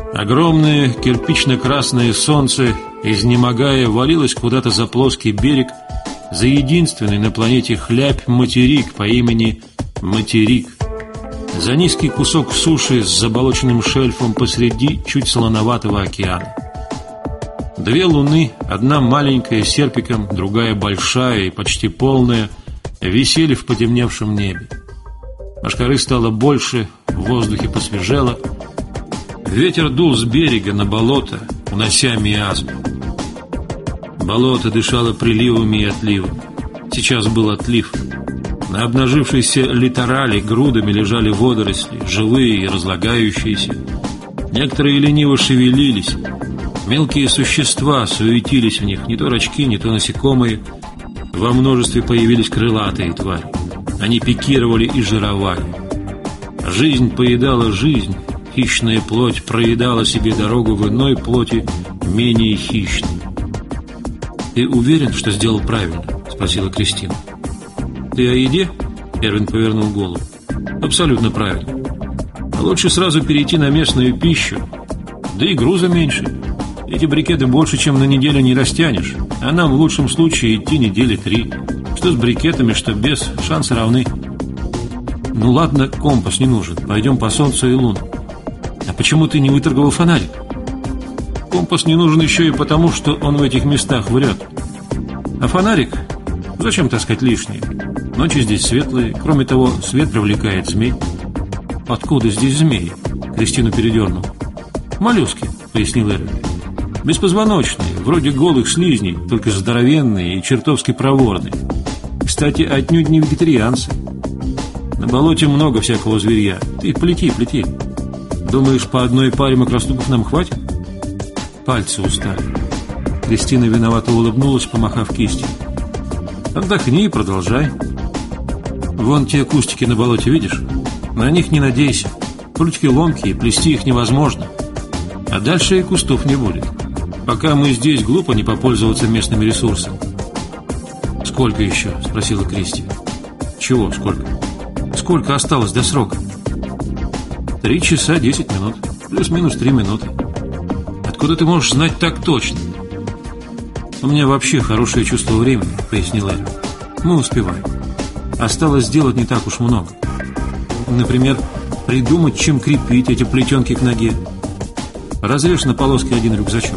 Огромное кирпично-красное солнце, изнемогая, валилось куда-то за плоский берег, за единственный на планете хлябь-материк по имени Материк, за низкий кусок суши с заболоченным шельфом посреди чуть солоноватого океана. Две луны, одна маленькая с серпиком, другая большая и почти полная, висели в потемневшем небе. Мошкары стало больше, в воздухе посвежело. Ветер дул с берега на болото, унося миазму. Болото дышало приливами и отливами. Сейчас был отлив. На обнажившейся литорали грудами лежали водоросли, живые и разлагающиеся. Некоторые лениво шевелились. Мелкие существа суетились в них, не то рачки, не то насекомые. Во множестве появились крылатые твари. Они пикировали и жировали. Жизнь поедала жизнь. Хищная плоть проедала себе дорогу в иной плоти, менее хищной. «Ты уверен, что сделал правильно?» — спросила Кристина. «Ты о еде?» — Эрвин повернул голову. «Абсолютно правильно. Лучше сразу перейти на местную пищу. Да и груза меньше. Эти брикеты больше, чем на неделю не растянешь. А нам в лучшем случае идти недели 3. Что с брикетами, что без, шансы равны». «Ну ладно, компас не нужен. Пойдем по солнцу и луну». «А почему ты не выторговал фонарик?» «Компас не нужен еще и потому, что он в этих местах врет. А фонарик? Зачем таскать лишнее? Ночи здесь светлые. Кроме того, свет привлекает змей». «Откуда здесь змеи?» Кристину передернул. «Моллюски», пояснил Эрвин. «Беспозвоночные, вроде голых слизней, только здоровенные и чертовски проворные. Кстати, отнюдь не вегетарианцы. На болоте много всякого зверья. Ты плети. Думаешь, по одной паре макроступов нам хватит?» Пальцы устали. Кристина виновато улыбнулась, помахав кистью. «Отдохни и продолжай. Вон те кустики на болоте, видишь? На них не надейся. Прутики ломкие, плести их невозможно. А дальше и кустов не будет. Пока мы здесь, глупо не попользоваться местными ресурсами». «Сколько еще?» — спросила Кристи. «Чего сколько? Сколько осталось до срока?» 3 часа 10 минут. Плюс-минус 3 минуты. Откуда ты можешь знать так точно?» «У меня вообще хорошее чувство времени», — пояснил Эрвин. «Мы успеваем. Осталось сделать не так уж много. Например, придумать, чем крепить эти плетенки к ноге. Разрежь на полоски один рюкзачок».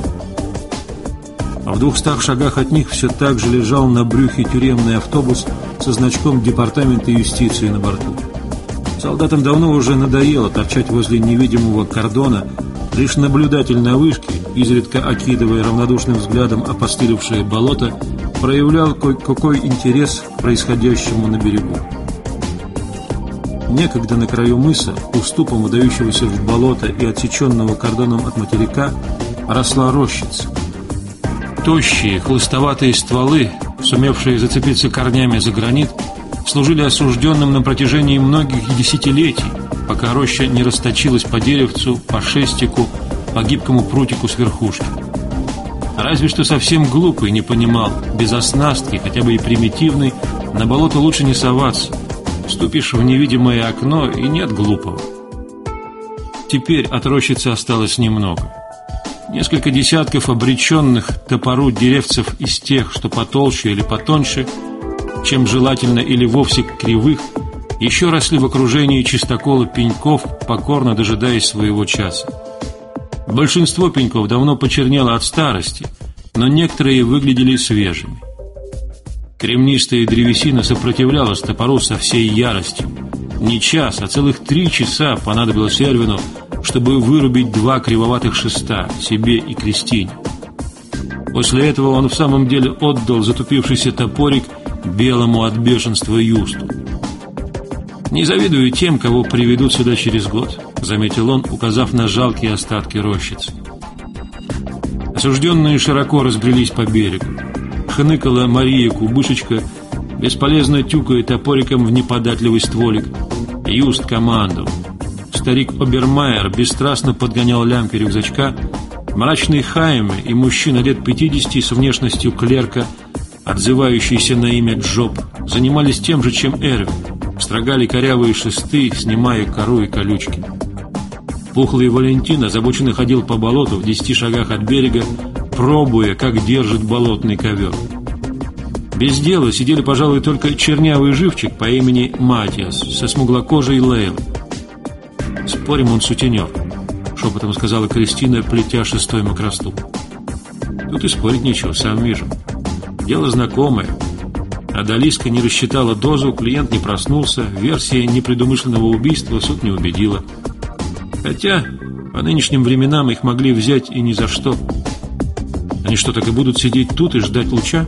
А в 200 шагах от них все так же лежал на брюхе тюремный автобус со значком Департамента юстиции на борту. Солдатам давно уже надоело торчать возле невидимого кордона. Лишь наблюдатель на вышке, изредка окидывая равнодушным взглядом опостылевшее болото, проявлял кое-какой интерес к происходящему на берегу. Некогда на краю мыса, уступом выдающегося в болото и отсеченного кордоном от материка, росла рощица. Тощие, хлыстоватые стволы, сумевшие зацепиться корнями за гранит, служили осужденным на протяжении многих десятилетий, пока роща не расточилась по деревцу, по шестику, по гибкому прутику с верхушки. Разве что совсем глупый не понимал, без оснастки, хотя бы и примитивной, на болото лучше не соваться. Вступишь в невидимое окно, и нет глупого. Теперь от рощицы осталось немного. Несколько десятков обреченных топору деревцев из тех, что потолще или потоньше, чем желательно, или вовсе кривых, еще росли в окружении чистокола пеньков, покорно дожидаясь своего часа. Большинство пеньков давно почернело от старости, но некоторые выглядели свежими. Кремнистая древесина сопротивлялась топору со всей яростью. Не час, а целых 3 часа понадобилось Эрвину, чтобы вырубить 2 кривоватых шеста себе и Кристине. После этого он в самом деле отдал затупившийся топорик белому от бешенства Юсту. «Не завидую тем, кого приведут сюда через год», — заметил он, указав на жалкие остатки рощицы. Осужденные широко разбрелись по берегу. Хныкала Мария Кубышечка, бесполезно тюкая топориком в неподатливый стволик. Юст командовал. Старик Обермайер бесстрастно подгонял лямки рюкзачка. Мрачный Хайме и мужчина лет 50 с внешностью клерка, отзывающийся на имя Джоб, занимались тем же, чем Эрвин. Строгали корявые шесты, снимая кору и колючки. Пухлый Валентин озабоченно ходил по болоту в 10 шагах от берега, пробуя, как держит болотный ковер. Без дела сидели, пожалуй, только чернявый живчик по имени Матиас со смуглокожей Лейлой. «Спорим, он сутенер», — шепотом сказала Кристина, плетя 6-й макроступ. «Тут и спорить нечего, сам вижу. Дело знакомое. Адалиска не рассчитала дозу, клиент не проснулся, версия непредумышленного убийства суд не убедила. Хотя по нынешним временам их могли взять и ни за что. Они что, так и будут сидеть тут и ждать луча?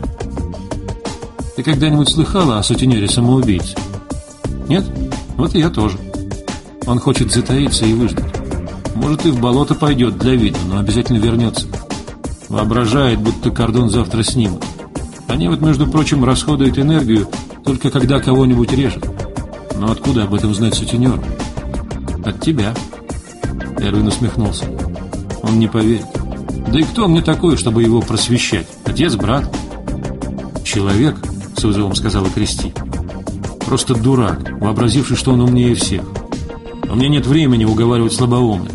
Ты когда-нибудь слыхала о сутенере-самоубийце? Нет? Вот и я тоже. Он хочет затаиться и выждать. Может, и в болото пойдет для вида, но обязательно вернется. Воображает, будто кордон завтра снимут. Они вот, между прочим, расходуют энергию только когда кого-нибудь режет. Но откуда об этом знать сутенеру? От тебя. Эрвин усмехнулся. Он не поверит. Да и кто мне такой, чтобы его просвещать? Отец, брат? Человек, с вызовом сказала Кристи. Просто дурак, вообразивший, что он умнее всех. У меня нет времени уговаривать слабоумных.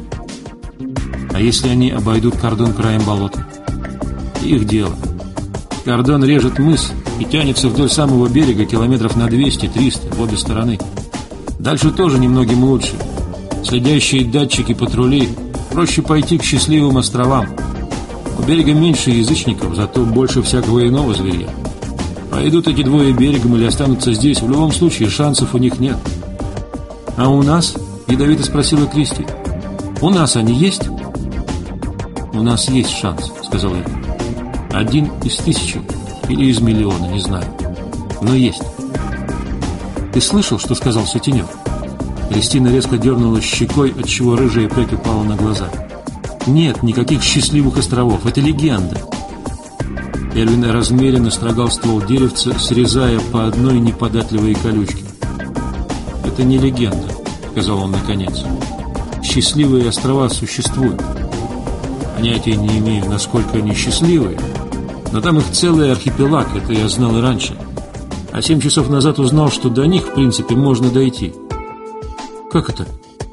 А если они обойдут кордон краем болота? Их дело. Кордон режет мыс и тянется вдоль самого берега километров на 200-300 в обе стороны. Дальше тоже немногим лучше. Следящие датчики патрулей. Проще пойти к счастливым островам. У берега меньше язычников, зато больше всякого иного зверя. Пойдут эти двое берегом или останутся здесь, в любом случае шансов у них нет. А у нас? Ядовито спросила Кристи. У нас они есть? У нас есть шанс, сказал я. 1 из 1000 или из миллиона, не знаю. Но есть. Ты слышал, что сказал сутенер? Кристина резко дернула щекой, отчего рыжая прядь упала на глаза. Нет никаких счастливых островов, это легенда. Эрвин размеренно строгал ствол деревца, срезая по одной неподатливой колючке. Это не легенда, сказал он наконец. Счастливые острова существуют. Понятия не имею, насколько они счастливые, но там их целый архипелаг, это я знал и раньше. А 7 часов назад узнал, что до них, в принципе, можно дойти. Как это?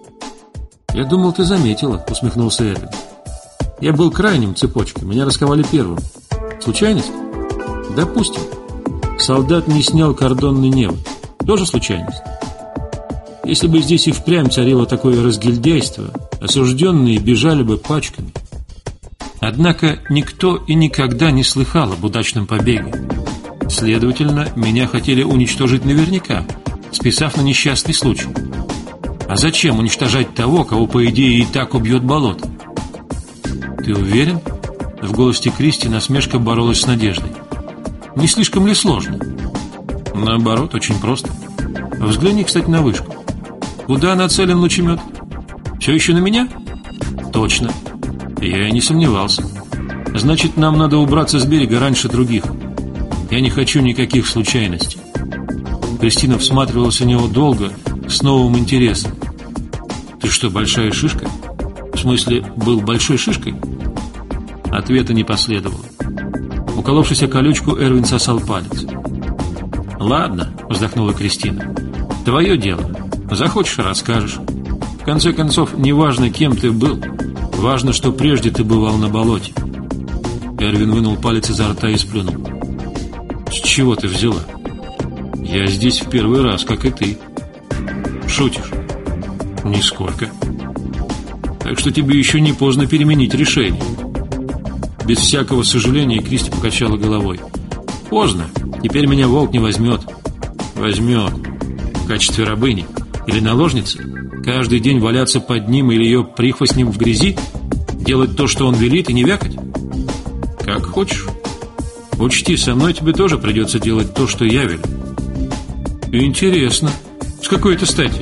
Я думал, ты заметила, усмехнулся Эрвин. Я был крайним в цепочке, меня расковали первым. Случайность? Допустим. Солдат не снял кордонный невод. Тоже случайность? Если бы здесь и впрямь царило такое разгильдяйство, осужденные бежали бы пачками. Однако никто и никогда не слыхал об удачном побеге. Следовательно, меня хотели уничтожить наверняка, списав на несчастный случай. А зачем уничтожать того, кого, по идее, и так убьет болото? Ты уверен? В голосе Кристи насмешка боролась с надеждой. Не слишком ли сложно? Наоборот, очень просто. Взгляни, кстати, на вышку. Куда нацелен лучемет? Все еще на меня? Точно. Я и не сомневался. Значит, нам надо убраться с берега раньше других. Я не хочу никаких случайностей. Кристина всматривалась в него долго, с новым интересом. Ты что, большая шишка? В смысле, был большой шишкой? Ответа не последовало. Уколовшись о колючку, Эрвин сосал палец. Ладно, вздохнула Кристина. Твое дело. Захочешь — расскажешь. В конце концов, не важно, кем ты был. Важно, что прежде ты бывал на болоте. Эрвин вынул палец изо рта и сплюнул. С чего ты взяла? Я здесь в первый раз, как и ты. Шутишь? Нисколько. Так что тебе еще не поздно переменить решение. Без всякого сожаления Кристи покачала головой. Поздно. Теперь меня волк не возьмет. Возьмет. В качестве рабыни. Или наложницы. Каждый день валяться под ним или ее прихвостнем в грязи? Делать то, что он велит, и не вякать? Как хочешь. Учти, со мной тебе тоже придется делать то, что я велю. Интересно. С какой это стати?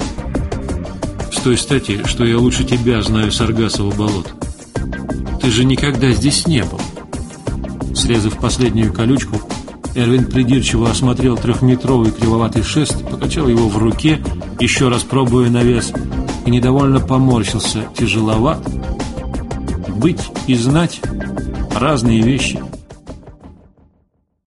С той стати, что я лучше тебя знаю Саргассово болото. Ты же никогда здесь не был. Срезав последнюю колючку, Эрвин придирчиво осмотрел 3-метровый кривоватый шест, покачал его в руке, еще раз пробуя на вес, и недовольно поморщился. Тяжеловат. Быть и знать — разные вещи.